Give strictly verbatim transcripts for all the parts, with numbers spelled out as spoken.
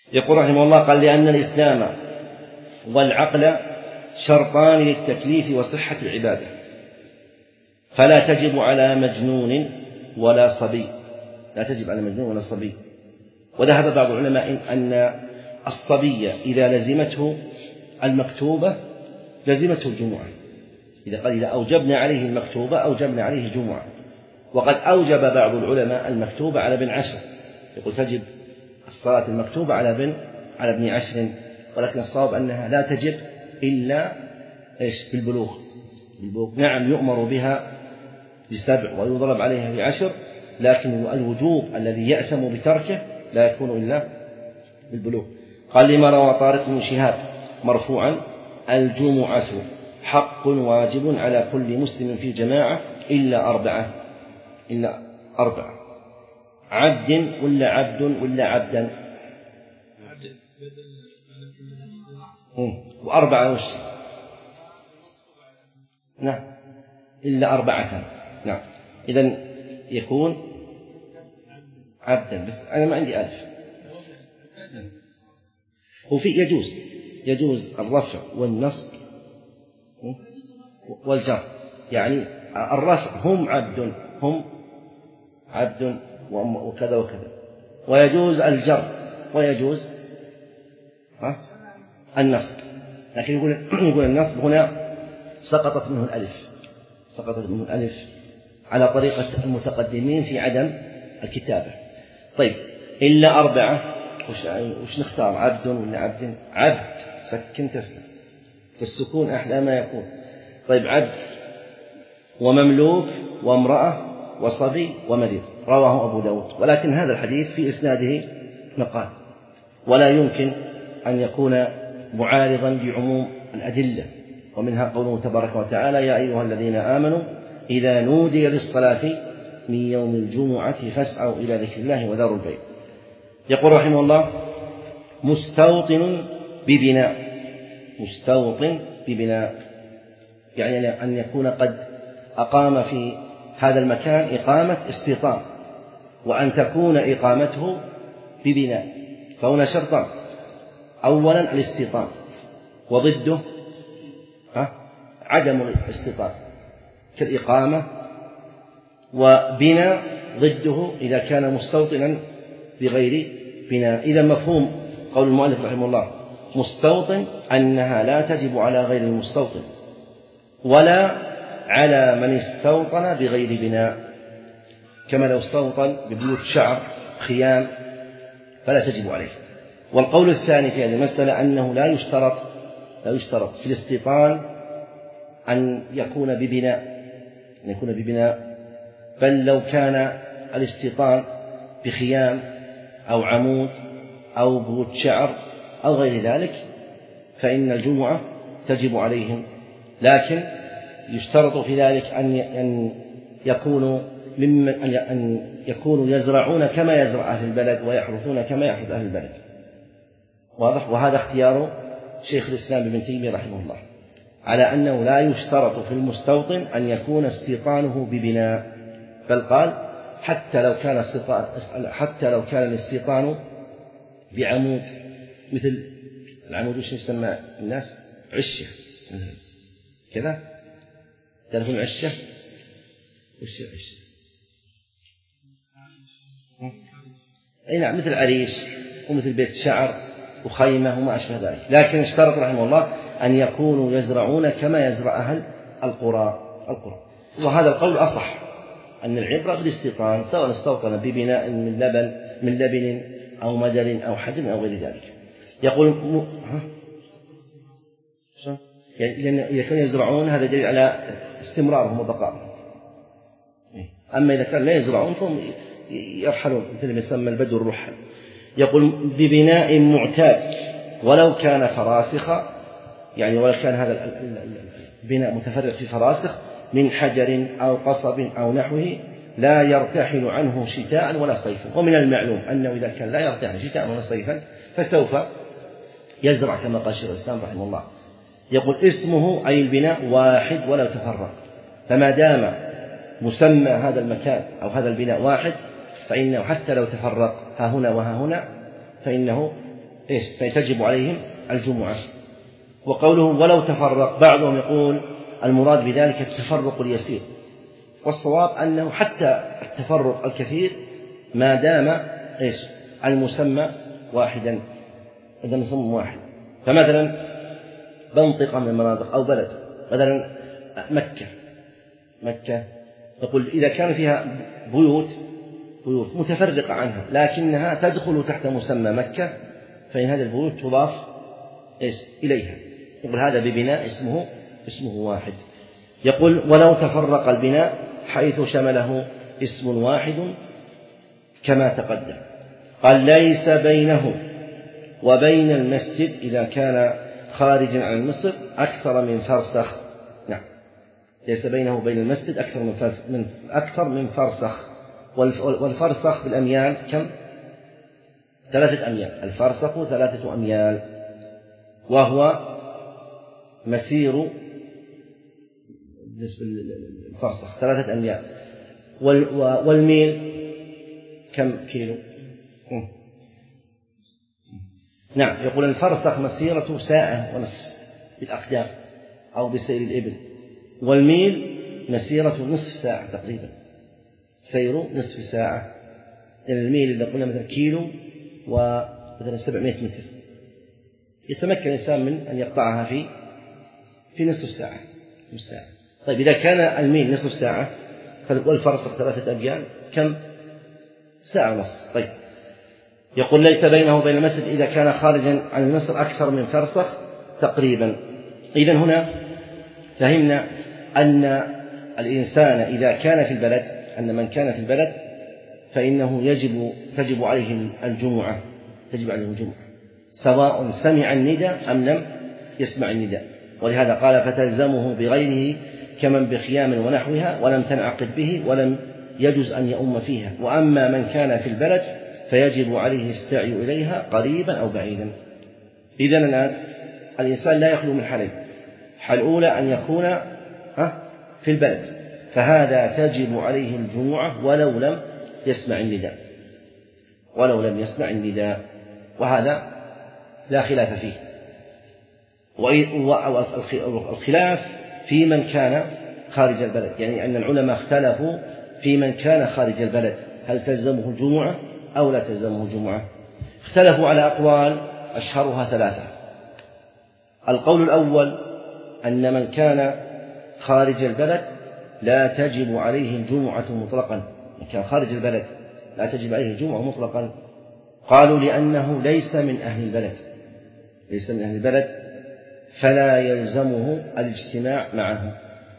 يقول رحمه الله قال لأن الإسلام والعقل شرطان للتكليف وصحة العبادة، فلا تجب على مجنون ولا صبي، لا تجب على مجنون ولا صبي. وذهب بعض العلماء أن الصبي إذا لزمته المكتوبة لزمته الجمعة، إذا قال إذا أوجبنا عليه المكتوبة أوجبنا عليه الجمعة. وقد أوجب بعض العلماء المكتوبة على ابن عشر، يقول تجب الصلاة المكتوبة على ابن على ابن عشر، ولكن الصواب أنها لا تجب إلا إيش بالبلوغ. بالبلوغ نعم يؤمر بها بسبع ويضرب عليها بعشر، لكن الوجوب الذي يأثم بتركه لا يكون إلا بالبلوغ. قال لما روى طارق بن شهاب مرفوعا: الجمعة حق واجب على كل مسلم في جماعة إلا أربعة، إلا أربعة، عبد ولا عبد ولا عبدا، وأربعة وش؟ نعم إلا أربعة، نعم إذن يكون عبدا، بس أنا ما عندي ألف. وفي يجوز يجوز الرفع والنصب والجر، يعني الرفع هم عبد هم عبد وكذا وكذا، ويجوز الجر ويجوز النصب، لكن يقول يقول النصب هنا سقطت منه الألف، سقطت منه الألف على طريقة المتقدمين في عدم الكتابة. طيب إلا أربعة، وش, وش نختار؟ عبد ولا عبد؟ عبد سكن تسلم، فالسكون أحلى ما يكون. طيب عبد ومملوك وامرأة وصبي ومريض، رواه أبو داود، ولكن هذا الحديث في إسناده مقال، ولا يمكن أن يكون معارضا لعموم الأدلة، ومنها قوله تبارك وتعالى: يا أيها الذين آمنوا إذا نودي للصلاة من يوم الجمعة فاسعوا إلى ذكر الله وذروا البيع. يقول رحمه الله: مستوطن ببناء، مستوطن ببناء يعني أن يكون قد أقام في هذا المكان إقامة استيطان، وأن تكون إقامته ببناء، فهنا شرطان: أولا الاستيطان، وضده عدم الاستيطان كالإقامة، وبناء ضده إذا كان مستوطنا بغير بناء. إذا مفهوم قول المؤلف رحمه الله مستوطن أنها لا تجب على غير المستوطن ولا على من استوطن بغير بناء، كما لو استوطن ببيوت شعر خيام فلا تجب عليه. والقول الثاني في هذه المسألة أنه لا يشترط لا يشترط في الاستيطان أن يكون ببناء أن يكون ببناء بل لو كان الاستيطان بخيام أو عمود أو بيوت شعر أو غير ذلك فإن الجمعة تجب عليهم، لكن يشترط في ذلك أن يكونوا ممن أن يكونوا يزرعون كما يزرع أهل البلد ويحرثون كما يحرث أهل البلد. واضح؟ وهذا اختيار شيخ الإسلام ابن تيمية رحمه الله على أنه لا يشترط في المستوطن أن يكون استيطانه ببناء، بل قال حتى لو كان حتى لو كان الاستيطان بعمود، مثل العمود وش يسمى الناس؟ عشة كذا، تعرفون عشة؟ وش عشة؟ أي نعم، مثل عريش ومثل بيت شعر وخيمة وما أشبه ذلك، لكن اشترط رحمه الله أن يكونوا يزرعون كما يزرع أهل القرى القرى وهذا القول أصح، أن العبرة بالاستيطان سواء استوطن ببناء من لبن من لبن أو مدر أو حجم أو غير ذلك. يقول م... ها؟ يعني إذا كانوا يزرعون هذا دليل على استمرارهم وبقائهم، أما إذا كان لا يزرعون فهم يرحلون مثل ما يسمى البدو الرحل. يقول ببناء معتاد ولو كان فراسخ، يعني ولو كان هذا البناء متفرق في فراسخ من حجر أو قصب أو نحوه لا يرتحل عنه شتاء ولا صيفا. ومن المعلوم أنه إذا كان لا يرتحل شتاء ولا صيفا فسوف يزرع كما قال شيخ الإسلام رحمه الله. يقول اسمه أي البناء واحد ولا تفرق، فما دام مسمى هذا المكان أو هذا البناء واحد فإنه حتى لو تفرق ها هنا وها هنا فإنه إيش فتجب عليهم الجمعة. وقوله ولو تفرق، بعضهم يقول المراد بذلك التفرق اليسير، والصواب أنه حتى التفرق الكثير ما دام إيش المسمى واحدا، إذا مسمى واحد. فمثلا منطقة من المناطق أو بلد، مثلا مكة مكة يقول إذا كان فيها بيوت بيوت متفرقة عنها لكنها تدخل تحت مسمى مكة، فإن هذه البيوت تضاف إيش إليها، يقول هذا ببناء اسمه اسمه واحد. يقول ولو تفرق البناء حيث شمله اسم واحد كما تقدم. قال ليس بينه وبين المسجد إذا كان خارجا عن مصر أكثر من فرسخ. نعم، ليس بينه وبين المسجد أكثر من فرسخ, من أكثر من فرسخ. والفرسخ بالأميال كم؟ ثلاثة أميال. الفرسخ ثلاثة أميال، وهو مسير بالنسبة للفرسخ ثلاثة أميال. والميل كم كيلو؟ نعم، يقول الفرسخ مسيرة ساعة ونصف بالأقدام أو بسير الإبل، والميل مسيرة نصف ساعة تقريبا، سير نصف ساعة. يعني الميل إذا قلنا مثلا كيلو ومثلا سبعمائة متر، يتمكن الإنسان من أن يقطعها في في نصف ساعة نصف ساعة. طيب إذا كان الميل نصف ساعة والفرسخ ثلاثة أميال كم؟ ساعة ونصف. طيب يقول ليس بينه وبين المسجد إذا كان خارجا عن مصر أكثر من فرسخ تقريبا. إذن هنا فهمنا أن الإنسان إذا كان في البلد، أن من كان في البلد فإنه يجب تجب عليه الجمعة، تجب عليه الجمعة سواء سمع النداء أم لم يسمع النداء. ولهذا قال فتلزمه بغيره كمن بخيام ونحوها ولم تنعقد به ولم يجوز أن يؤم فيها. وأما من كان في البلد فيجب عليه السعي إليها قريبا أو بعيدا. إذن الآن الإنسان لا يخلو من حالين: حال أولى أن يكون في البلد، فهذا تجب عليه الجمعة ولو لم يسمع النداء، ولو لم يسمع النداء، وهذا لا خلاف فيه. والخلاف في من كان خارج البلد، يعني أن العلماء اختلفوا في من كان خارج البلد هل تلزمه الجمعة أو لا تلزمه الجمعة. اختلفوا على أقوال أشهرها ثلاثة. القول الأول أن من كان خارج البلد لا تجب عليه الجمعة مطلقا، من كان خارج البلد لا تجب عليه الجمعة مطلقا. قالوا لأنه ليس من أهل البلد، ليس من أهل البلد فلا يلزمه الاجتماع معه.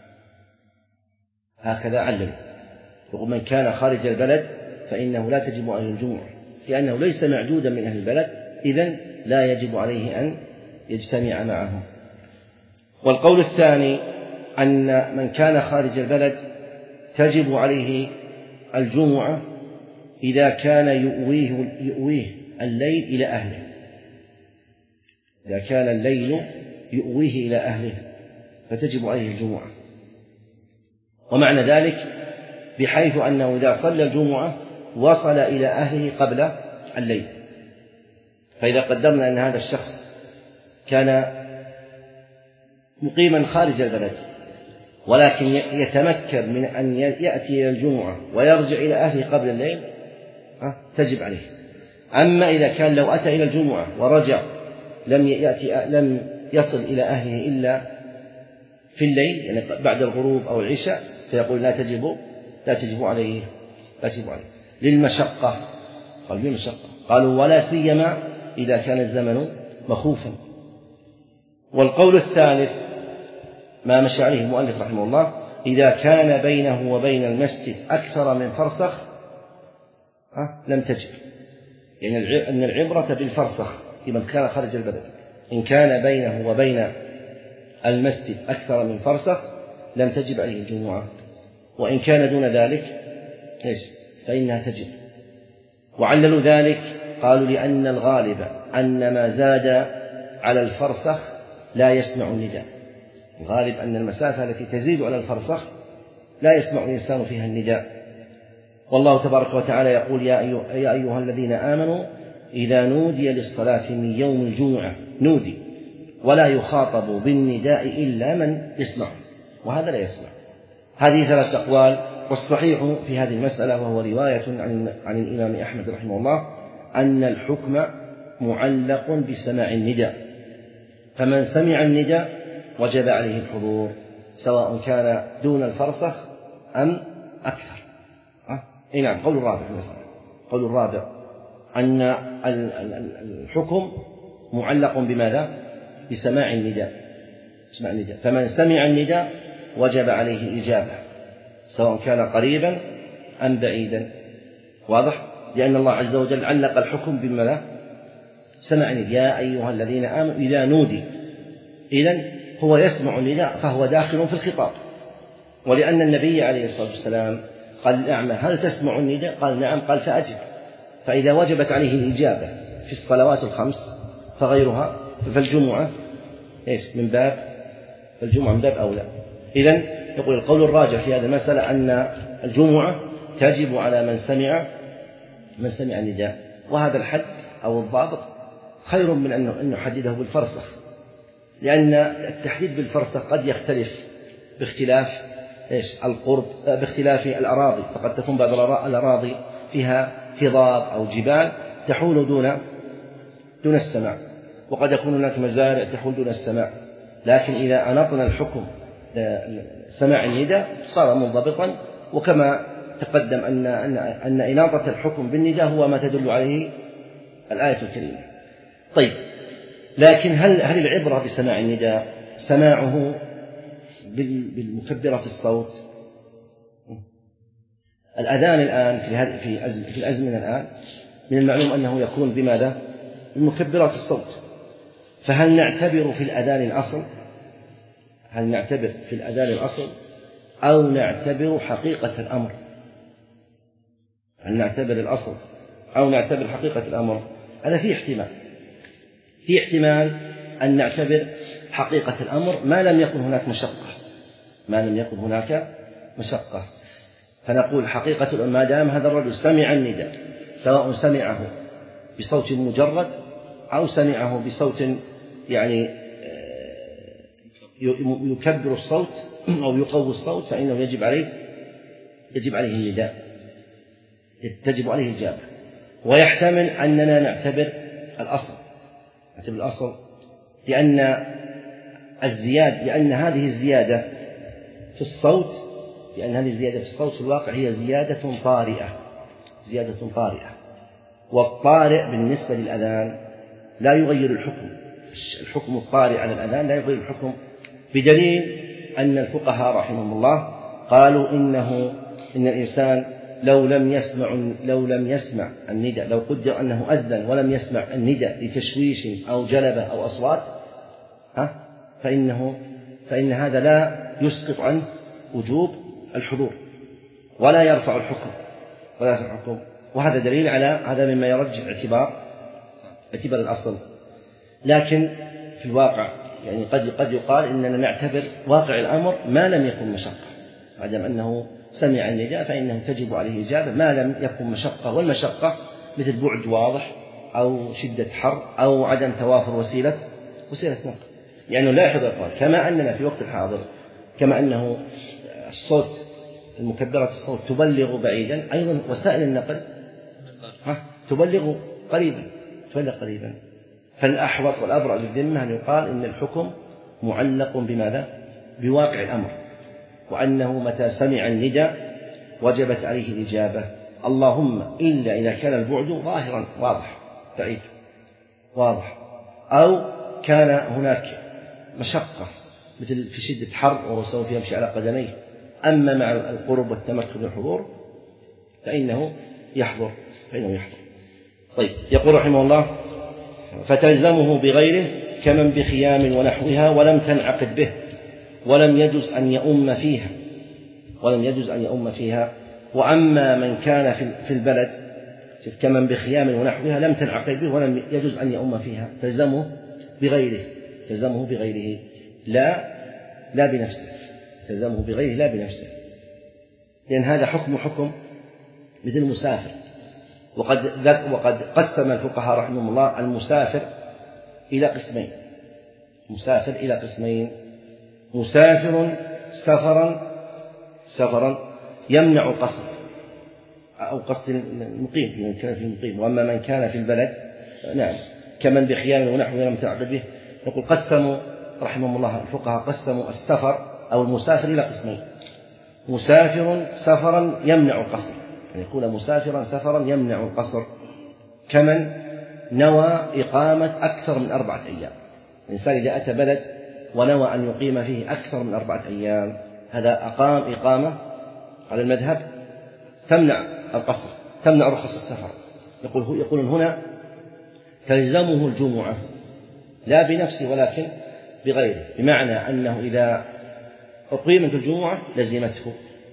هكذا علم، يقول من كان خارج البلد فإنه لا تجب عليه الجمعة لأنه ليس معدودا من أهل البلد، إذن لا يجب عليه أن يجتمع معهم. والقول الثاني أن من كان خارج البلد تجب عليه الجمعة إذا كان يؤويه, يؤويه الليل إلى أهله، إذا كان الليل يؤويه إلى أهله فتجب عليه الجمعة. ومعنى ذلك بحيث أنه إذا صلى الجمعة وصل إلى أهله قبل الليل. فإذا قدرنا أن هذا الشخص كان مقيما خارج البلد ولكن يتمكن من أن يأتي إلى الجمعة ويرجع إلى أهله قبل الليل تجب عليه. أما إذا كان لو أتى إلى الجمعة ورجع لم يأتي لم يصل إلى أهله إلا في الليل، يعني بعد الغروب أو العشاء، فيقول لا تجب لا تجب عليه لا تجب عليه للمشقة. قالوا للمشقة، قالوا ولا سيما إذا كان الزمن مخوفا. والقول الثالث ما مشى عليه المؤلف رحمه الله: إذا كان بينه وبين المسجد أكثر من فرسخ لم تجب، يعني أن العبرة بالفرسخ لمن كان خارج البلد. إن كان بينه وبين المسجد أكثر من فرسخ لم تجب عليه الجمعة، وإن كان دون ذلك فإنها تجب. وعللوا ذلك قالوا لأن الغالب أن ما زاد على الفرسخ لا يسمع النداء، الغالب أن المسافة التي تزيد على الفرسخ لا يسمع الإنسان فيها النداء. والله تبارك وتعالى يقول: يا أيها الذين آمنوا إذا نودي للصلاة من يوم الجمعة نودي ولا يخاطب بالنداء إلا من يسمع، وهذا لا يسمع. هذه ثلاث أقوال، والصحيح في هذه المسألة وهو رواية عن, عن الإمام أحمد رحمه الله أن الحكم معلق بسماع النداء، فمن سمع النداء وجب عليه الحضور سواء كان دون الفرسخ أم أكثر. أه؟ إيه نعم. قول الرابع مثلا، قول الرابع أن الحكم معلق بماذا؟ بسماع النداء. سماع النداء، فمن سمع النداء وجب عليه الإجابة سواء كان قريبا أم بعيدا. واضح؟ لأن الله عز وجل علق الحكم بماذا؟ سمع النداء. يا أيها الذين آمنوا إذا نودي، إذن هو يسمع النداء فهو داخل في الخطاب. ولأن النبي عليه الصلاة والسلام قال الأعمى هل تسمع النداء؟ قال نعم. قال فأجب. فإذا وجبت عليه الإجابة في الصلوات الخمس فغيرها فالجمعة إيش من باب فالجمعة من باب أولى. إذن يقول القول الراجح في هذه المسألة أن الجمعة تجب على من سمع من سمع النداء، وهذا الحد أو الضابط خير من أن نحدده بالفرسخ، لأن التحديد بالفرسخ قد يختلف باختلاف إيش القرب، باختلاف الأراضي، فقد تكون بعض الأراضي فيها هضاب أو جبال تحول دون دون السماع، وقد يكون هناك مزارع تحول دون السماع. لكن إذا أنطنا الحكم سماع النداء صار منضبطا، وكما تقدم أن أن أن إناطة الحكم بالنداء هو ما تدل عليه الآية الكريمة. طيب، لكن هل هل العبرة بسماع النداء سماعه بالمكبرة الصوت؟ الأذان الآن في في في الأزمنة الآن من المعلوم أنه يكون بماذا؟ بمكبرات الصوت. فهل نعتبر في الأذان الأصل هل نعتبر في الأذان الأصل أو نعتبر حقيقة الأمر؟ هل نعتبر الأصل أو نعتبر حقيقة الأمر؟ هذا فيه احتمال في احتمال أن نعتبر حقيقة الأمر ما لم يكن هناك مشقة ما لم يكن هناك مشقة فنقول حقيقة ما دام هذا الرجل سمع النداء سواء سمعه بصوت مجرد أو سمعه بصوت يعني يكبر الصوت أو يقوي الصوت، فإنه يجب عليه يجب عليه النداء، تجب عليه الإجابة. ويحتمل أننا نعتبر الأصل نعتبر الأصل لأن الزيادة لأن هذه الزيادة في الصوت لأن هذه الزيادة في الصوت في الواقع هي زيادة طارئة زيادة طارئة والطارئ بالنسبة للأذان لا يغير الحكم الحكم الطارئ على الأذان لا يغير الحكم، بدليل أن الفقهاء رحمهم الله قالوا إنه إن الإنسان لو لم يسمع لو لم يسمع النداء لو قدر أنه أذن ولم يسمع النداء لتشويش أو جلبة أو أصوات ها فإنه فإن هذا لا يسقط عنه وجوب الحضور ولا يرفع الحكم ولا يرفع الحكم وهذا دليل على هذا مما يرجح اعتبار اعتبار الأصل. لكن في الواقع يعني قد قد يقال إننا نعتبر واقع الأمر ما لم يكن مشقة، ما دام أنه سمع النداء فإنه تجب عليه إجابة ما لم يكن مشقة، والمشقة مثل بعد واضح أو شدة حر أو عدم توافر وسيلة وسيلة نقل. يعني لا يحضر القول كما أننا في وقت الحاضر كما أنه الصوت المكبرات الصوت تبلغ بعيدا، أيضا وسائل النقل ها تبلغ قريبا تبلغ قريبا. فالأحوط والأبرأ للذمة أن يقال إن الحكم معلق بماذا؟ بواقع الأمر، وأنه متى سمع النداء وجبت عليه الإجابة، اللهم إلا إذا كان البعد ظاهرا واضح بعيد واضح أو كان هناك مشقة مثل في شدة حر وهو سوف يمشي على قدميه. أما مع القرب والتمكن والحضور فإنه يحضر فإنه يحضر. طيب، يقول رحمه الله فتلزمه بغيره كمن بخيام ونحوها ولم تنعقد به ولم يجوز أن يؤم فيها ولم يجوز أن يؤم فيها وأما من كان في البلد كمن بخيام ونحوها لم تنعقد به ولم يجوز أن يؤم فيها تلزمه بغيره تلزمه بغيره لا لا بنفسه تلزمه بغيره لا بنفسه، لأن هذا حكم حكم مثل المسافر، وقد وقد قسم الفقهاء رحمهم الله المسافر إلى قسمين مسافر إلى قسمين مسافر سفرا سفرا يمنع قصر أو قصد المقيم من كان في المقيم، وأما من كان في البلد نعم كمن بخيام ونحوه لم يتعقد به. يقول قسموا رحمهم الله الفقهاء قسموا السفر أو المسافر إلى قسمين: مسافر سفرا يمنع القصر، يعني يقول مسافرا سفرا يمنع القصر كمن نوى إقامة أكثر من أربعة أيام. الإنسان إذا أتى بلد ونوى أن يقيم فيه أكثر من أربعة أيام هذا أقام إقامة على المذهب تمنع القصر، تمنع رخص السفر. يقول يقول هنا تلزمه الجمعة لا بنفسه ولكن بغيره، بمعنى أنه إذا أقيمت الجمعة لزمته.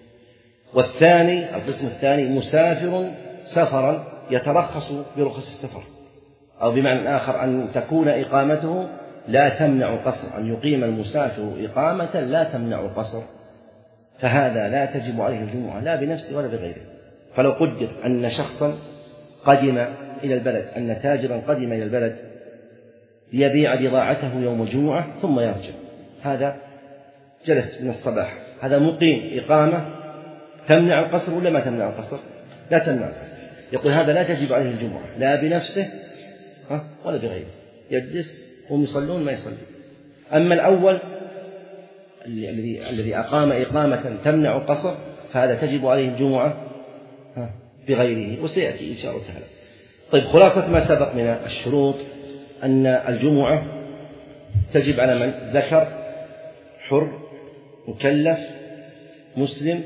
والثاني القسم الثاني مسافر سفرا يترخص برخص السفر، أو بمعنى آخر أن تكون إقامته لا تمنع القصر، أن يقيم المسافر إقامة لا تمنع القصر، فهذا لا تجب عليه الجمعة لا بنفسه ولا بغيره. فلو قدر أن شخصا قدم إلى البلد، أن تاجرا قدم إلى البلد ليبيع بضاعته يوم الجمعة ثم يرجع، هذا جلس من الصباح، هذا مقيم إقامة تمنع القصر ولا ما تمنع القصر؟ لا تمنع القصر. يقول هذا لا تجب عليه الجمعة لا بنفسه ولا بغيره، يجلس هم يصلون ما يصلي. أما الأول الذي الذي أقام إقامة تمنع القصر فهذا تجب عليه الجمعة بغيره، وسيأتي إن شاء الله تعالى. طيب، خلاصة ما سبق من الشروط أن الجمعة تجب على من ذكر حر مكلف مسلم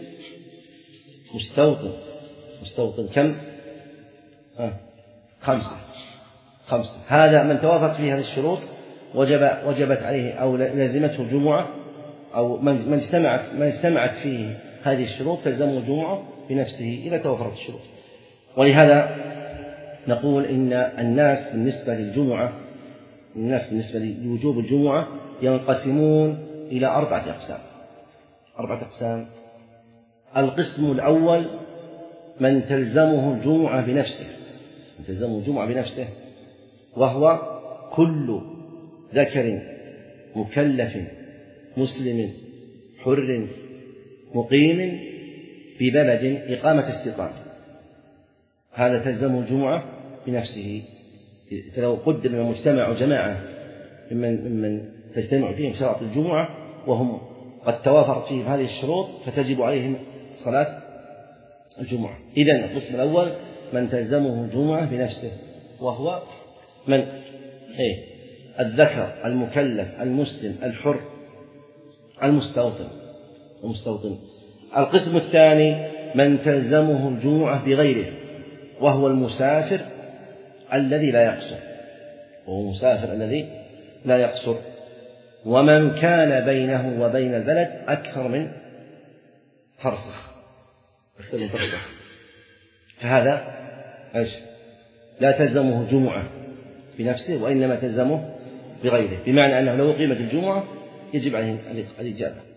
مستوطن. مستوطن كم؟ آه. خمسة خمسة هذا من توافق فيه هذه الشروط وجب وجبت عليه أو لازمته الجمعة، أو من اجتمعت من اجتمعت فيه هذه الشروط تلزمه الجمعة بنفسه إذا توفرت الشروط. ولهذا نقول إن الناس بالنسبة للجمعة الناس بالنسبة لوجوب الجمعة ينقسمون إلى أربعة أقسام أربعة أقسام القسم الأول من تلزمه الجمعة بنفسه من تلزمه الجمعة بنفسه وهو كل ذكر مكلف مسلم حر مقيم ببلد إقامة استيطان، هذا تلزمه الجمعة بنفسه. فلو قدر من المجتمع جماعة ممن, ممن تجتمع فيهم شرط الجمعة وهم قد توافرت فيهم هذه الشروط فتجب عليهم صلاة الجمعة. إذن القسم الأول من تلزمه الجمعة بنفسه وهو من إيه؟ الذكر المكلف المسلم الحر المستوطن المستوطن. القسم الثاني من تلزمه الجمعة بغيره وهو المسافر الذي لا يقصر وهو المسافر الذي لا يقصر ومن كان بينه وبين البلد أكثر من فرسخ أكثر من فرسخ فهذا إيش؟ لا تلزمه جمعة بنفسه وإنما تلزمه بغيره، بمعنى أنه لو قيمت الجمعة يجب عليه الإجابة.